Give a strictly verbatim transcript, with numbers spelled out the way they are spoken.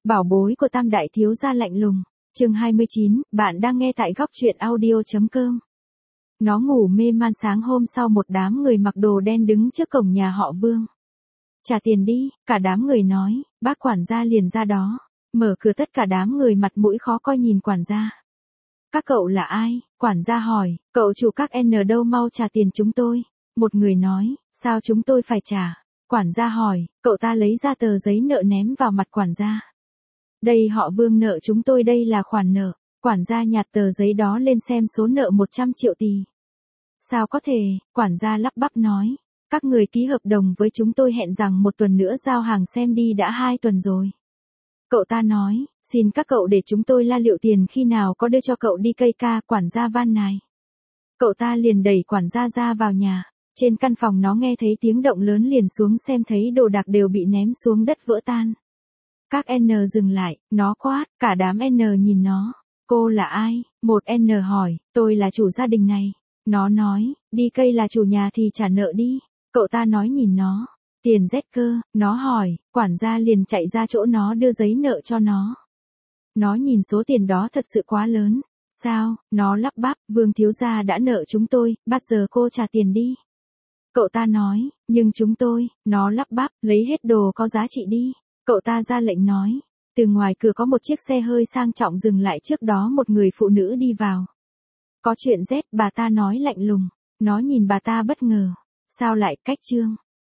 Bảo bối của Tam đại thiếu gia lạnh lùng. Chương hai mươi chín, bạn đang nghe tại góc truyện audio chấm com. Nó ngủ mê man sáng hôm sau một đám người mặc đồ đen đứng trước cổng nhà họ Vương. Trả tiền đi, cả đám người nói, bác quản gia liền ra đó. Mở cửa tất cả đám người mặt mũi khó coi nhìn quản gia. Các cậu là ai? Quản gia hỏi, cậu chủ các N đâu mau trả tiền chúng tôi. Một người nói, sao chúng tôi phải trả? Quản gia hỏi, cậu ta lấy ra tờ giấy nợ ném vào mặt quản gia. Đây họ Vương nợ chúng tôi, đây là khoản nợ. Quản gia nhặt tờ giấy đó lên xem số nợ một trăm triệu tỷ. Sao có thể? Quản gia lắp bắp nói. Các người ký hợp đồng với chúng tôi hẹn rằng một tuần nữa giao hàng xem đi, đã hai tuần rồi. Cậu ta nói, xin các cậu để chúng tôi la liệu tiền khi nào có đưa cho cậu đi cây ca. Quản gia van nài. Cậu ta liền đẩy quản gia ra vào nhà. Trên căn phòng nó nghe thấy tiếng động lớn liền xuống xem thấy đồ đạc đều bị ném xuống đất vỡ tan. Các N dừng lại, nó quát, cả đám N nhìn nó. Cô là ai? Một N hỏi, tôi là chủ gia đình này. Nó nói, đi cây là chủ nhà thì trả nợ đi. Cậu ta nói nhìn nó, tiền Z cơ, nó hỏi, quản gia liền chạy ra chỗ nó đưa giấy nợ cho nó. Nó nhìn số tiền đó thật sự quá lớn. Sao? Nó lắp bắp, Vương thiếu gia đã nợ chúng tôi, bắt giờ cô trả tiền đi. Cậu ta nói, nhưng chúng tôi, nó lắp bắp, lấy hết đồ có giá trị đi. Cậu ta ra lệnh nói. Từ ngoài cửa có một chiếc xe hơi sang trọng dừng lại, trước đó một người phụ nữ đi vào. Có chuyện Z, bà ta nói lạnh lùng. Nó nhìn bà ta bất ngờ. Sao lại cách trương?